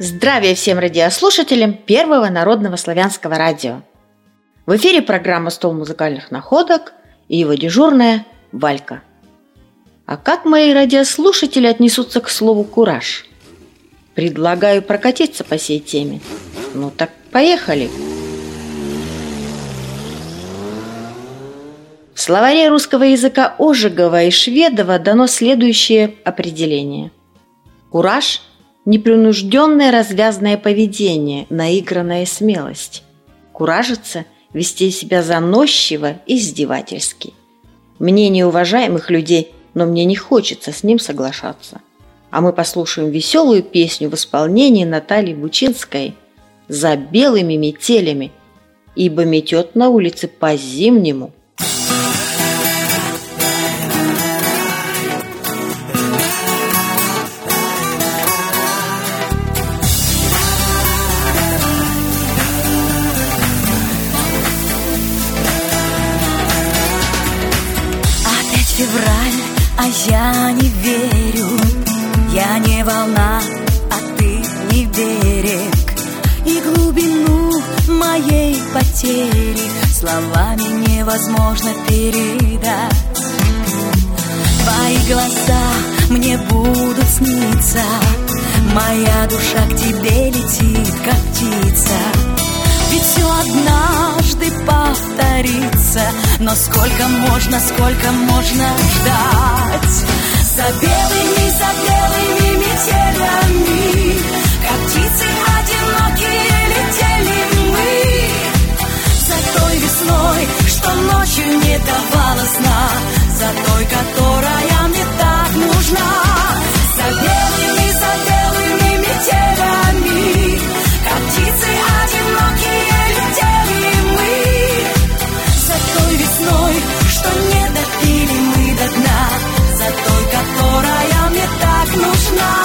Здравия всем радиослушателям Первого народного славянского радио. В эфире программа «Стол музыкальных находок» и его дежурная Валька. А как мои радиослушатели отнесутся к слову «кураж»? Предлагаю прокатиться по сей теме. Ну так поехали! В словаре русского языка Ожегова и Шведова дано следующее определение. Кураж – непринужденное развязное поведение, наигранная смелость. Куражиться – вести себя заносчиво и издевательски. Мнение уважаемых людей, но мне не хочется с ним соглашаться. А мы послушаем веселую песню в исполнении Натальи Бучинской «За белыми метелями», ибо метет на улице по-зимнему. Февраль, а я не верю, я не волна, а ты не берег. И глубину моей потери словами невозможно передать. Твои глаза мне будут сниться, моя душа к тебе летит, как птица. Ведь все однажды повторится, но сколько можно ждать? За белыми метелями, как птицы одинокие летели мы. За той весной, что ночью не давала сна, за той, которая мне так нужна. За белыми метелями, как птицы одинокие летели мы. За той весной, что не допили мы до дна, за той, которая мне так нужна.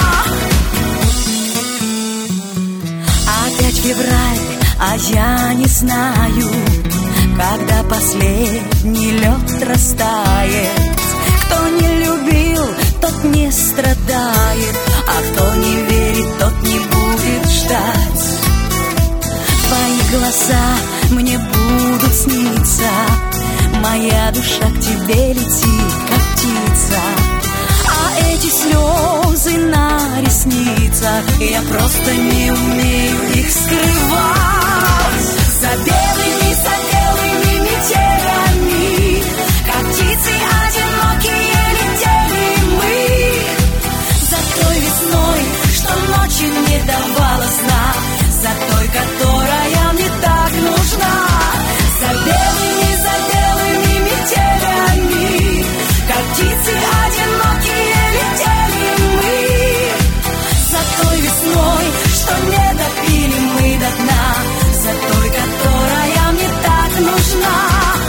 Опять февраль, а я не знаю, когда последний лед растает. Кто не любил, тот не страдает, а кто не верит, тот не будет ждать. Твои глаза мне будут сниться, моя душа к тебе летит, как птица. А эти слезы на ресницах, я просто не умею их скрывать. За белыми метелями, как птицы одинокие летели мы. За той весной, что ночью не давала сна, за той, которая мне так нужна. За белыми метелями, как птицы одинокие летели мы. За той весной, что не допили мы до дна, за той, которая мне так нужна.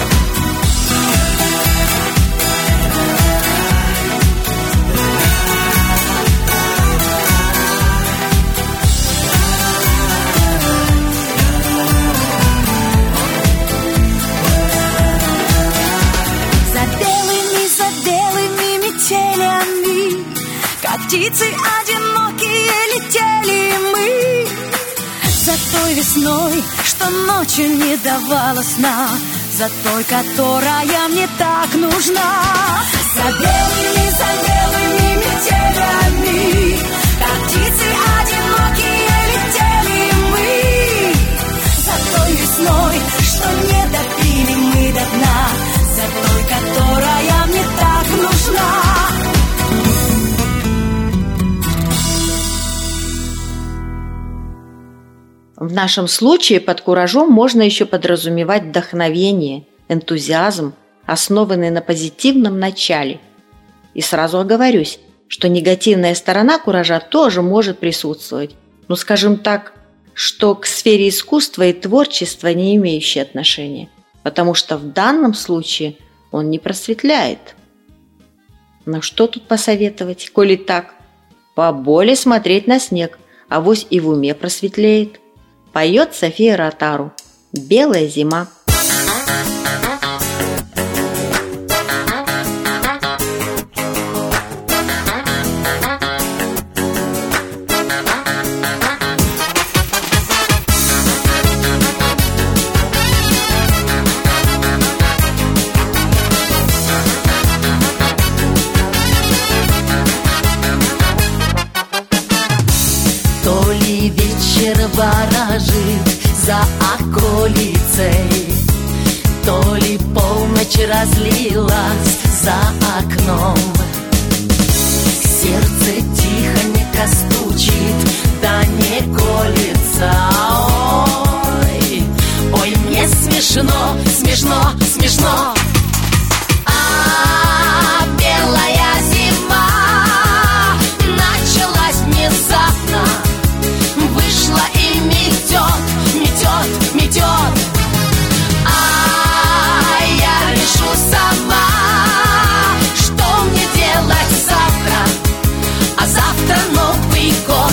Птицы одинокие летели мы. За той весной, что ночью не давала сна, за той, которая мне так нужна. За белыми метелями, как птицы одинокие летели мы. За той весной, что не допили мы до дна, за той, которая мне так нужна. В нашем случае под куражом можно еще подразумевать вдохновение, энтузиазм, основанный на позитивном начале. И сразу оговорюсь, что негативная сторона куража тоже может присутствовать. Ну, скажем так, что к сфере искусства и творчества не имеющие отношения, потому что в данном случае он не просветляет. Но что тут посоветовать, коли так? Поболее смотреть на снег, авось и в уме просветлеет. Поет София Ротару «Белая зима». ворожит за околицей, то ли полночь разлилась за окном. Сердце тихонько стучит, да не колется. Ой, ой, мне смешно, смешно, смешно. А белая зима началась внезапно, вышла и метет, метет, метет. А я решу сама, что мне делать завтра, а завтра Новый год.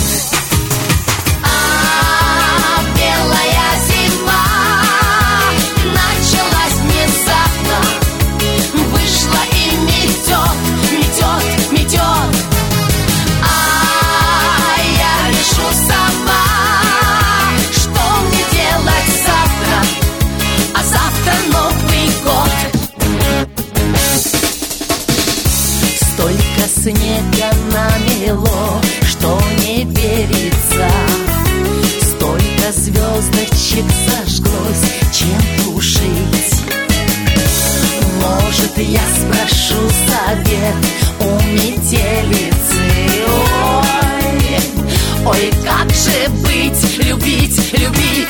А белая зима началась внезапно, вышла и метет, метет, метет. А я решу сама, что мне делать завтра, а завтра Новый год. Столько снега намело, что не верится, столько звездочек зажглось, чем тушить. Может, я спрошу совет у метелицы. Ой, ой, как же быть, любить, любить.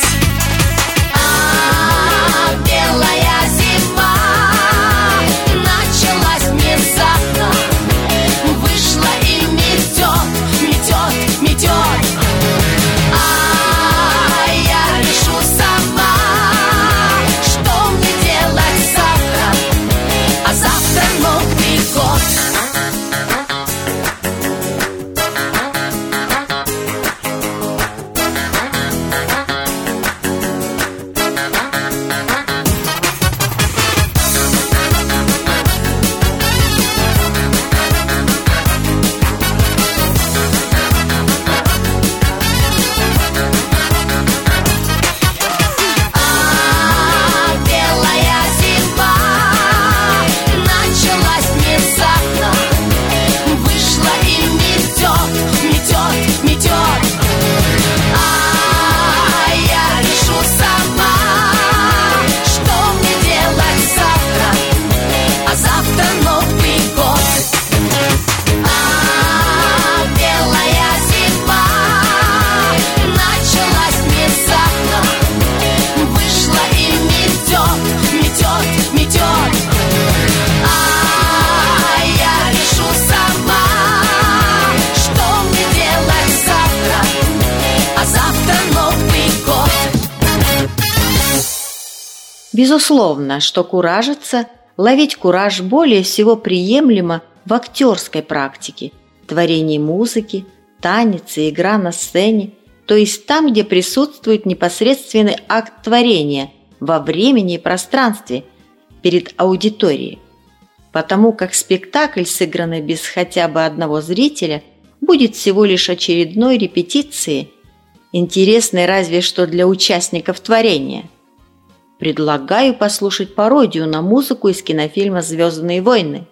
А белая зима началась внезапно, вышла и метет, метет, метет. А я решу сама, что мне делать завтра, а завтра Новый год. Безусловно, что куражиться, ловить кураж более всего приемлемо в актерской практике, творении музыки, танец и игра на сцене, то есть там, где присутствует непосредственный акт творения во времени и пространстве перед аудиторией. Потому как спектакль, сыгранный без хотя бы одного зрителя, будет всего лишь очередной репетицией, интересной разве что для участников творения. Предлагаю послушать пародию на музыку из кинофильма «Звездные войны».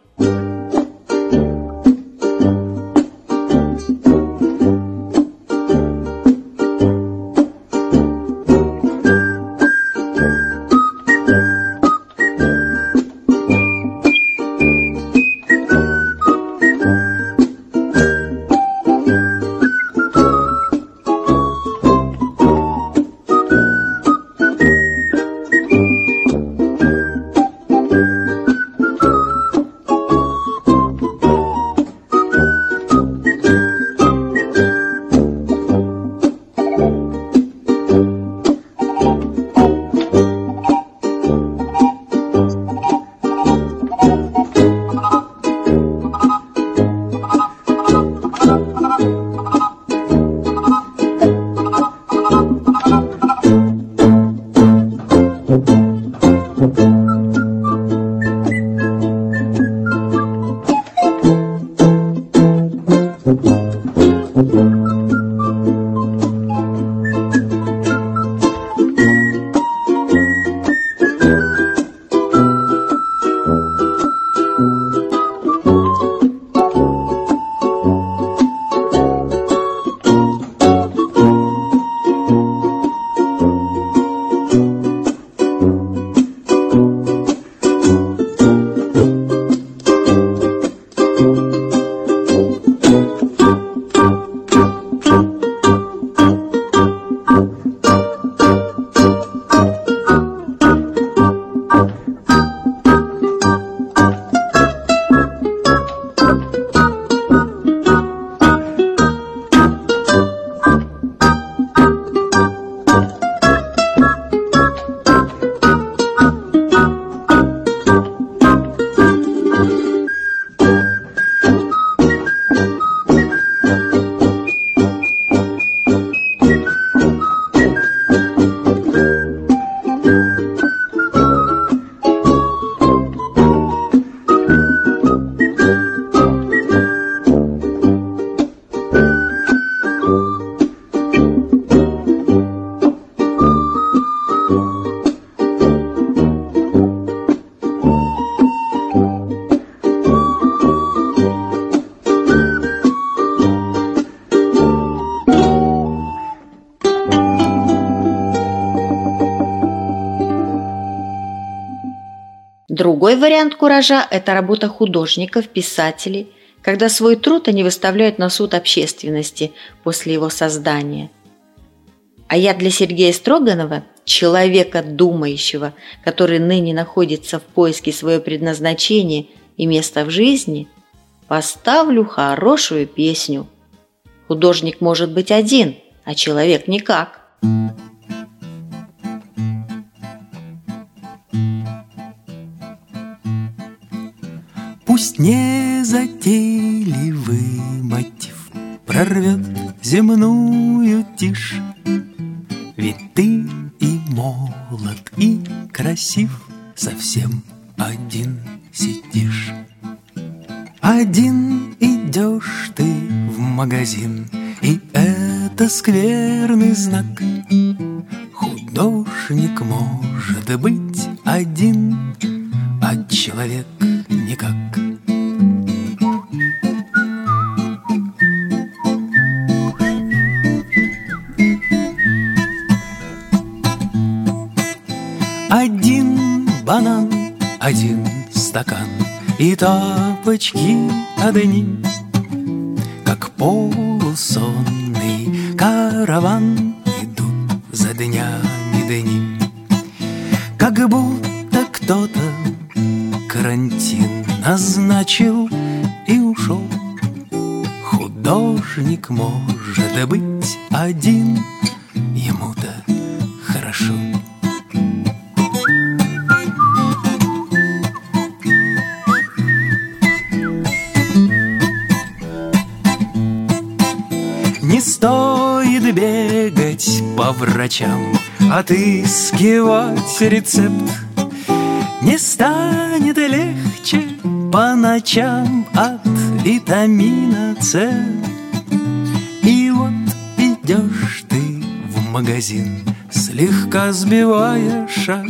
Другой вариант куража – это работа художников, писателей, когда свой труд они выставляют на суд общественности после его создания. А я для Сергея Строганова, человека думающего, который ныне находится в поиске своего предназначения и места в жизни, поставлю хорошую песню. Художник может быть один, а человек никак. Пусть незатейливый мотив прорвет земную тишь, ведь ты и молод, и красив, совсем один сидишь. Один идешь ты в магазин, и это скверный знак. Художник может быть один, а человек никак. Один банан, один стакан и тапочки одни, как полусонный караван идут за днями дни. Как будто кто-то карантин назначил и ушел. Художник может быть один, ему-то хорошо. Не стоит бегать по врачам, отыскивать рецепт. Не станет легче по ночам от витамина С. И вот идешь ты в магазин, слегка сбивая шаг.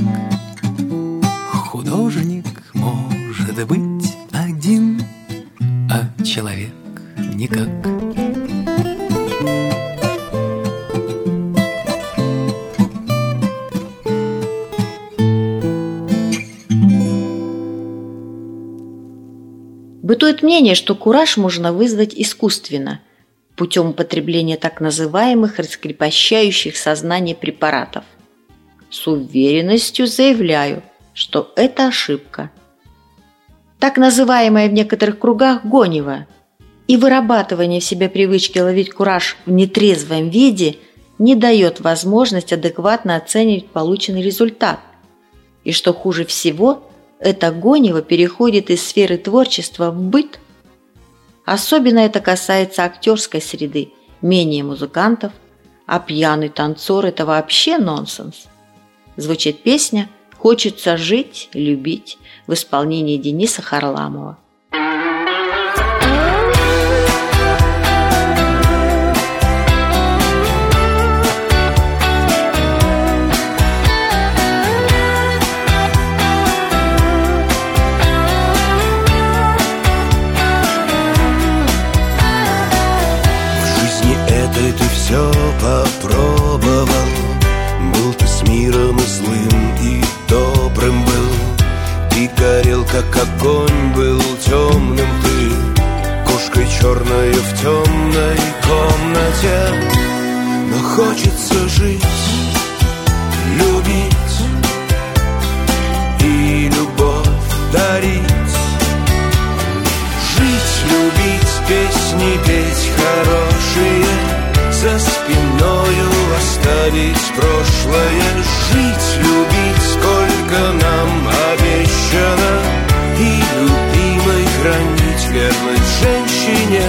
Художник может быть один, а человек никак. Бытует мнение, что кураж можно вызвать искусственно, путем употребления так называемых раскрепощающих сознание препаратов. С уверенностью заявляю, что это ошибка. Так называемое в некоторых кругах гонево и вырабатывание в себе привычки ловить кураж в нетрезвом виде не дает возможность адекватно оценивать полученный результат. И что хуже всего, это гонево переходит из сферы творчества в быт. Особенно это касается актерской среды, менее музыкантов, а пьяный танцор – это вообще нонсенс. Звучит песня «Хочется жить, любить» в исполнении Дениса Харламова. Ты все попробовал, был ты с миром и злым, и добрым был. Ты горел, как огонь, был темным ты, кошкой черной в темной комнате. Но хочется жить, любить и любовь дарить. Жить, любить, песни петь хорошие, за спиною оставить прошлое. Жить, любить, сколько нам обещано, и любимой хранить верность женщине.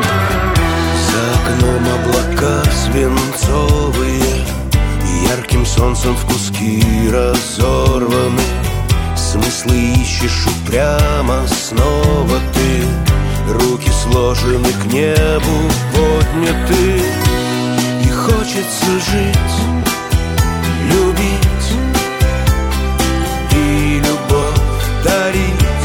За окном облака свинцовые, ярким солнцем в куски разорваны. Смыслы ищешь упрямо снова ты, руки сложены к небу подняты. И хочется жить, любить и любовь дарить.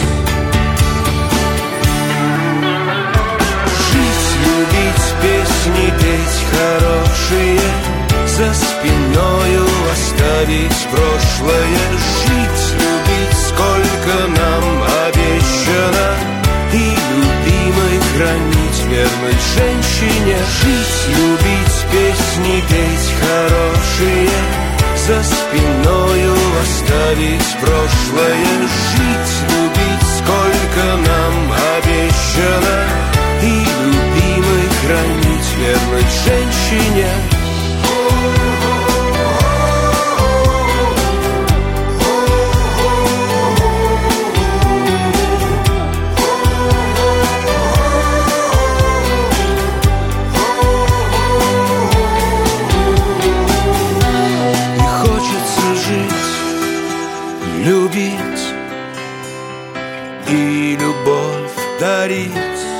Жить, любить, песни петь хорошие, за спиною оставить прошлое. Жить, любить, сколько нам обещано, и любимой хранить верной женщине. Жить, любить, песни петь хорошие, за спиною оставить прошлое. Жить, любить, сколько нам обещано, и любимой хранить верной женщине. Любить и любовь дарить.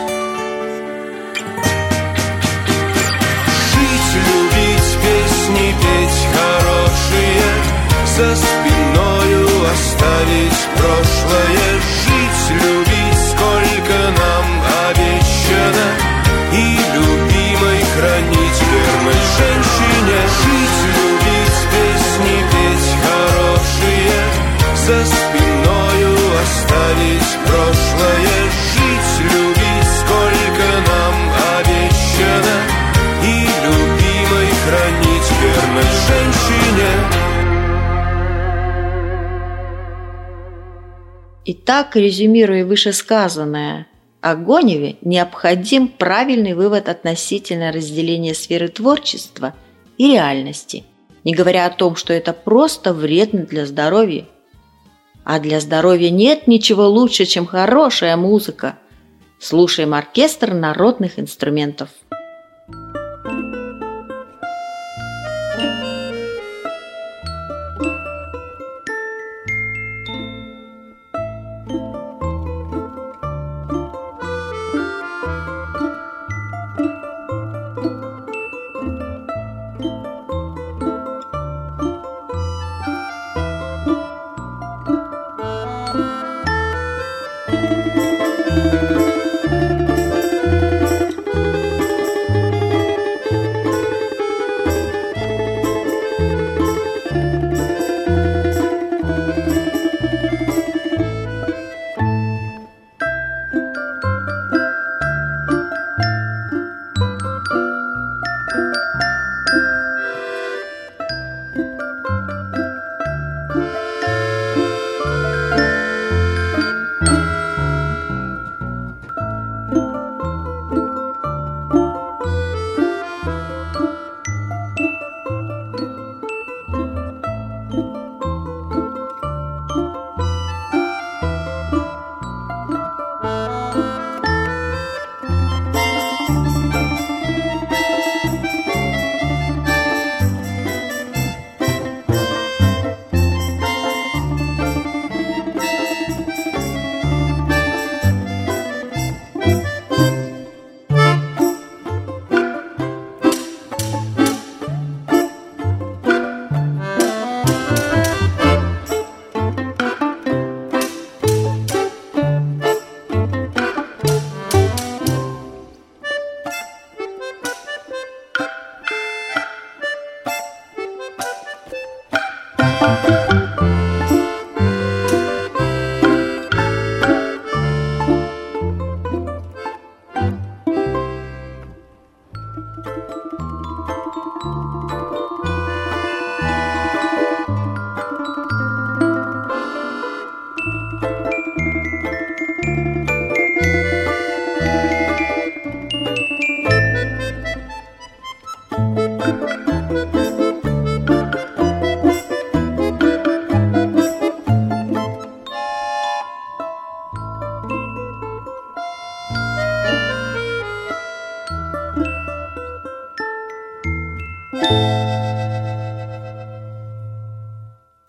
Жить, любить, песни петь хорошие, за спиною оставить прошлое. Жить, любить, сколько нам обещано, и любимой хранить верной женщине. Жить, любить, песни петь хорошие, за спиною оставить прошлое. Жить, любить, сколько нам обещано, и любимой хранить верной женщине. Итак, резюмируя вышесказанное о Гоневе, необходим правильный вывод относительно разделения сферы творчества и реальности, не говоря о том, что это просто вредно для здоровья. А для здоровья нет ничего лучше, чем хорошая музыка. Слушаем оркестр народных инструментов.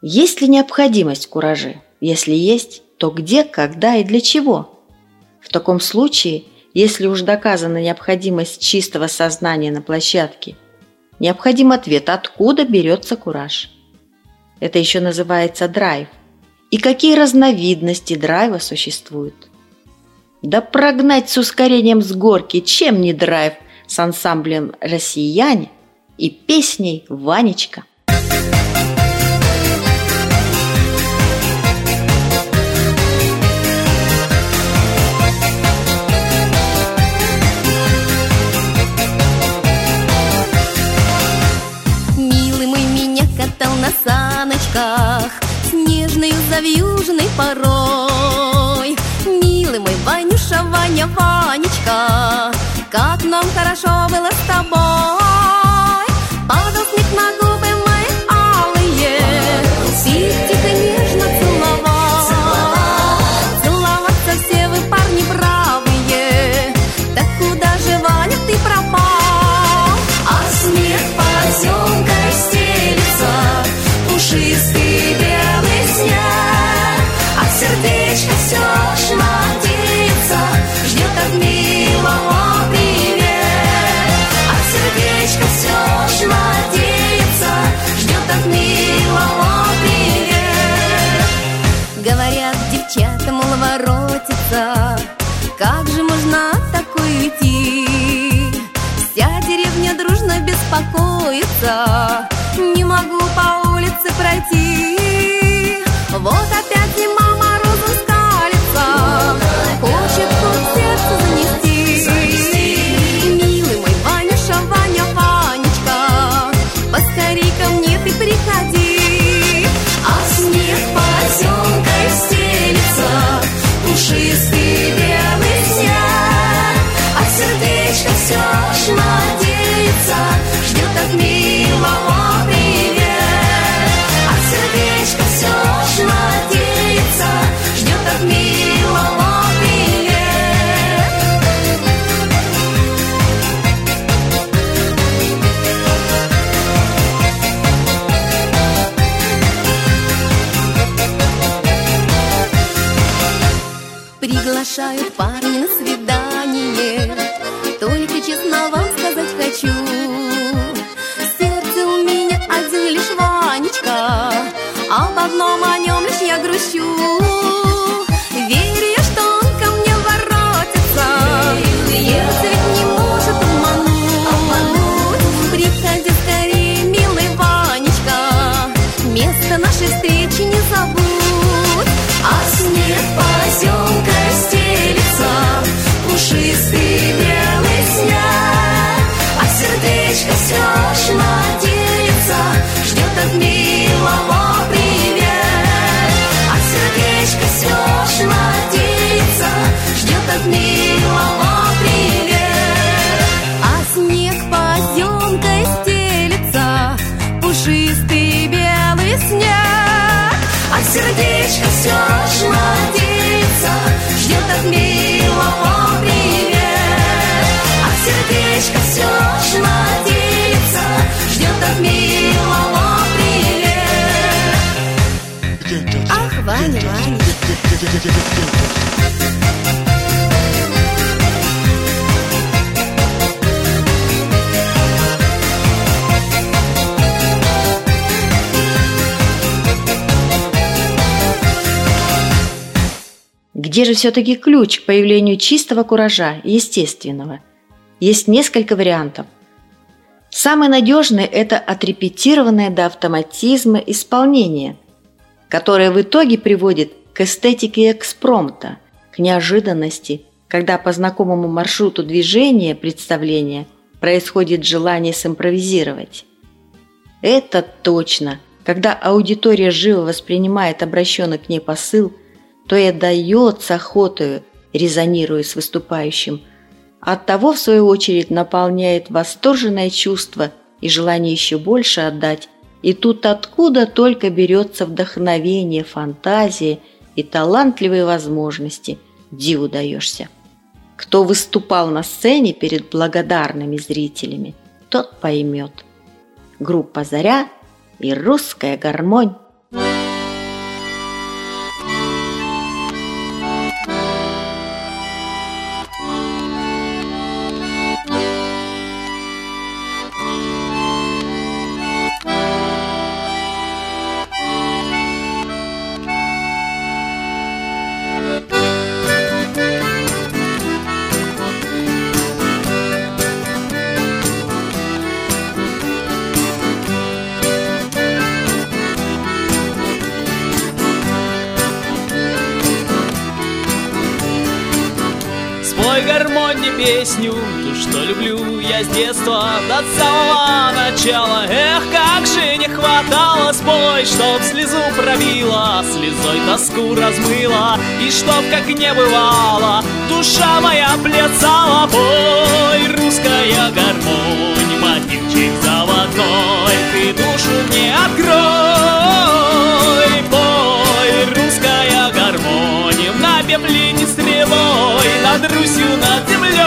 Есть ли необходимость в кураже? Если есть, то где, когда и для чего? В таком случае, если уж доказана необходимость чистого сознания на площадке, необходим ответ, откуда берется кураж. Это еще называется драйв. И какие разновидности драйва существуют? Да прогнать с ускорением с горки, чем не драйв с ансамблем «Россияне» и песней «Ванечка». Милый мой меня катал на саночках с нежной завьюженной порой. Милый мой Ванюша, Ваня, Ванечка, как нам хорошо было с тобой. Падал снег на губы мои алые, тихо, нежно целовал. Целоваться все вы, парни бравые, так куда же, Ваня, ты пропал? А снег поземкой стелится, пушистый белый снег, а сердечко все ж надеется, ждет от милого привет. А сердечко все ж надеется, ждет от милого привет. Говорят, девчата, мол, воротится, как же можно от такой уйти? Вся деревня дружно беспокоится, не могу по улице пройти. Вот опять зима морозом скалится, хочет тут сердце занести. Милый мой Ванюша, Ваня, Ванечка, поскорей ко мне ты приходи. А снег поземкой стелится, пушистый белый снег, а сердечко все ж надеется, ждет от милого привет. А сердечко все ж надеется, ждет от милого привет. Приглашаю парня на свидание, только честно вам сказать хочу. Сердце у меня один лишь Ванечка, об одном о нем лишь я грущу. Верю я, что он ко мне воротится, сердце ведь не может обмануть. Приходи скорее, милый Ванечка, место нашей встречи не забудь. А снег поземкой стелится, пушистый белый снег, а сердечко все ж надеется, ждет от милого привет. А сердечко все ж надеется, ждет от милого привет. А снег поземкой стелится, пушистый белый снег, а сердечко все ж надеется, ждет от милого привет. А сердечко все ж надеется, ждет от милого привет. Ах, Ваня, Ваня. Где же все-таки ключ к появлению чистого куража, естественного? Есть несколько вариантов. Самый надежный – это отрепетированное до автоматизма исполнение, которое в итоге приводит к эстетике экспромта, к неожиданности, когда по знакомому маршруту движения представления происходит желание симпровизировать. Это точно, когда аудитория живо воспринимает обращенный к ней посыл, то и отдает с охотою, резонируя с выступающим. Оттого, в свою очередь, наполняет восторженное чувство и желание еще больше отдать. И тут откуда только берется вдохновение, фантазия и талантливые возможности, диву даешься. Кто выступал на сцене перед благодарными зрителями, тот поймет. Группа «Заря» и «Русская гармонь». спой гармонии песню, ту, что люблю я с детства до самого начала. Эх, как же не хватало, спой, чтоб слезу пробила, слезой тоску размыла, и чтоб, как не бывало, душа моя плясала. Пой, русская гармонь, мотивчик заводной, ты душу мне открой. Пой, русская гармонь, напев летит стрелой над Русью, над землей.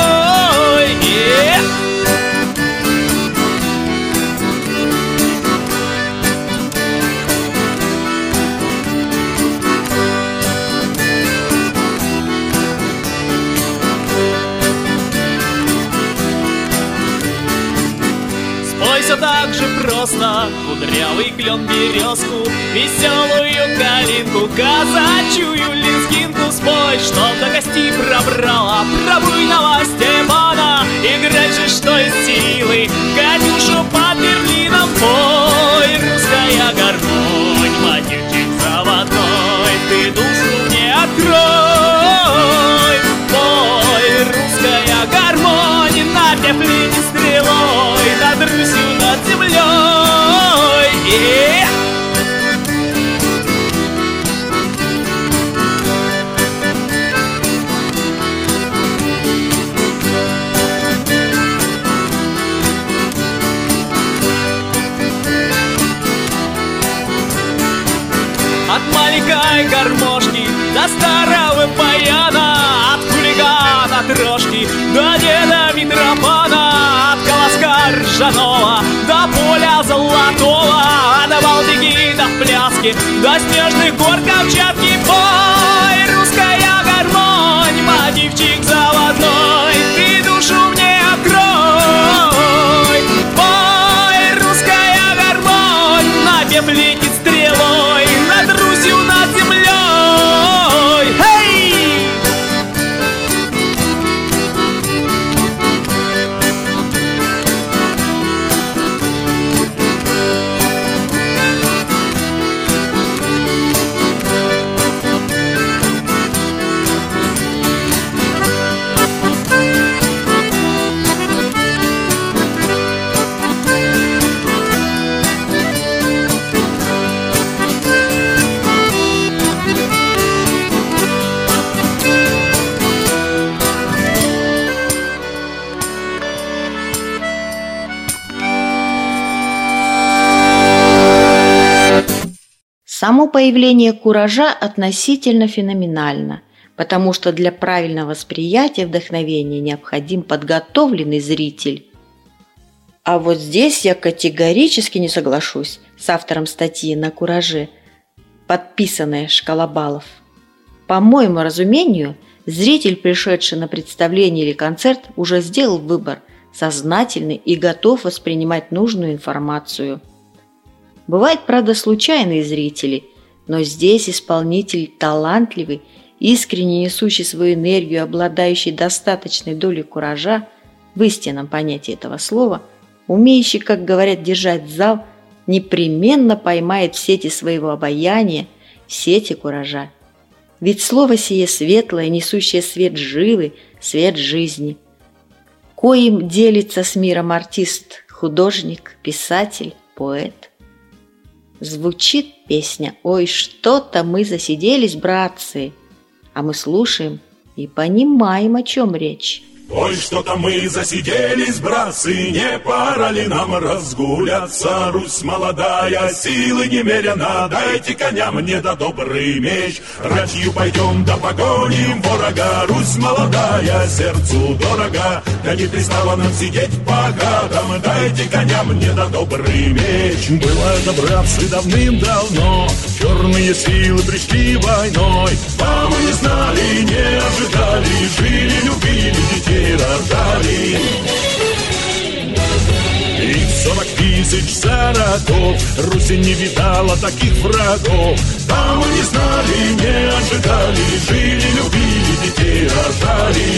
Все так же просто, кудрявый клен березку, веселую калинку, казачью лезгинку. Спой, чтоб до кости пробрала про буйного Степана, играй же, что из силы, Катюшу под Берлином. Пой, русская гармонь, мотивчик заводной, ты душу мне открой. Пой, русская гармонь, напев летит стрелой над Русью, над землей. От маленькой гармошки до старого баяна, от хулигана трошки до деда Митрофана, от колоска ржаного до поля золотого, от Балтики до пляски, до снежных гор Камчатки. Пой, русская гармонь, мотивчик заводной, ты душу мне открой. Пой, русская гармонь, напев летит стрелой над Русью, над землей. Само появление куража относительно феноменально, потому что для правильного восприятия вдохновения необходим подготовленный зритель. А вот здесь я категорически не соглашусь с автором статьи на кураже, подписанной «Шкала баллов». По моему разумению, зритель, пришедший на представление или концерт, уже сделал выбор, сознательный и готов воспринимать нужную информацию. Бывают, правда, случайные зрители, но здесь исполнитель талантливый, искренне несущий свою энергию, обладающий достаточной долей куража, в истинном понятии этого слова, умеющий, как говорят, держать зал, непременно поймает в сети своего обаяния, в сети куража. Ведь слово сие светлое, несущее свет живы, свет жизни, коим делится с миром артист, художник, писатель, поэт. Звучит песня «Ой, что-то мы засиделись, братцы», а мы слушаем и понимаем, о чем речь. Ой, что-то мы засиделись, братцы, не пора ли нам разгуляться? Русь молодая, силы немерено, дайте коня мне да добрый меч. Ратью пойдем да погоним ворога, Русь молодая, сердцу дорога. Да не пристало нам сидеть по гадам, дайте коня мне да добрый меч. Было это, братцы, давным-давно, черные силы пришли войной. А мы не знали, не ожидали, жили, любили, детей рождали. Их 40 тысяч за родов, Руси не видала таких врагов. А мы не знали, не ожидали, жили, любили, детей рождали.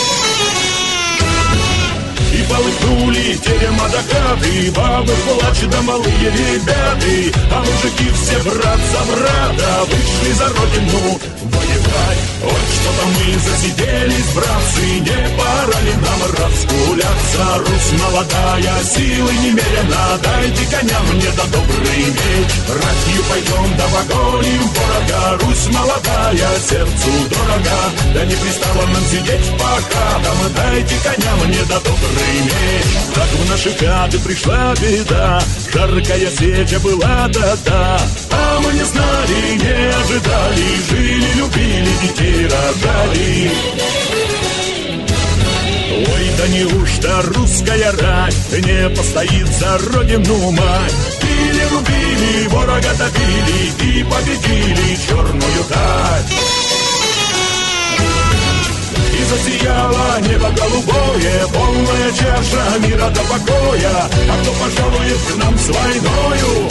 И полыхнули терема до хаты, бабы плачут да малые ребята. А мужики все брат за брата вышли за родину воевать. Ой, что-то мы засиделись, братцы, не пора ли нам разгуляться? Русь молодая, силы немерено, дайте коня мне да добрый меч. Ратью пойдем да погоним ворога, Русь молодая, сердцу дорога. Да не пристало нам сидеть по хатам, дайте коня мне да добрый меч. Так в наши хаты пришла беда, жаркая сеча была тогда, а мы не знали, не ожидали, жили, любили, детей рожали. Ой, да неужто русская рать не постоит за родину мать? Били, рубили, ворога добили и победили черную даль. И засияло небо голубое, полная чаша мира до покоя. А кто пожалует к нам с войною?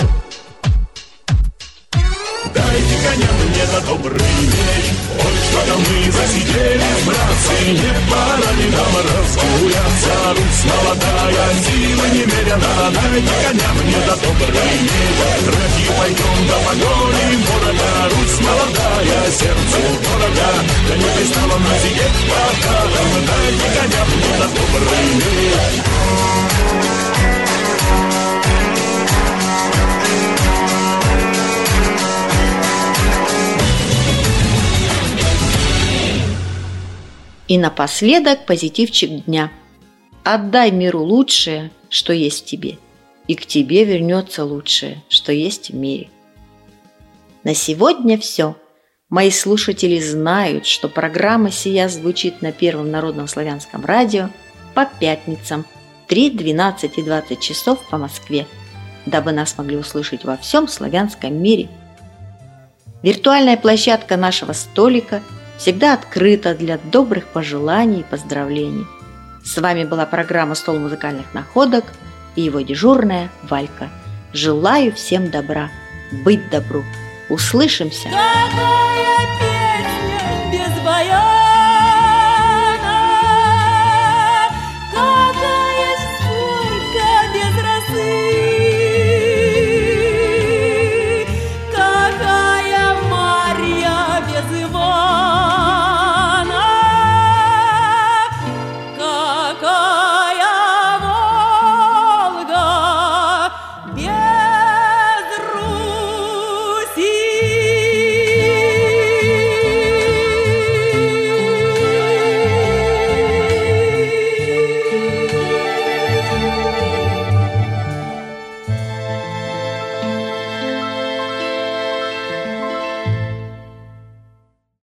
Дайте коня мне да добрый меч. Ой, что-то мы засиделись, братцы, не пора ли нам разгуляться? Русь молодая, сила немерена, дайте коня мне да добрый меч. Ратью пойдем да погоним ворога, Русь молодая, сердцу дорога. Да не пристало нам сидеть по хатам, дайте коня мне да добрый меч. И напоследок позитивчик дня. Отдай миру лучшее, что есть в тебе, и к тебе вернется лучшее, что есть в мире. На сегодня все. Мои слушатели знают, что программа сия звучит на Первом народном славянском радио по пятницам 3, 12 и 20 часов по Москве, дабы нас могли услышать во всем славянском мире. Виртуальная площадка нашего столика всегда открыта для добрых пожеланий и поздравлений. С вами была программа «Стол музыкальных находок» и его дежурная Валька. Желаю всем добра, быть добру. Услышимся!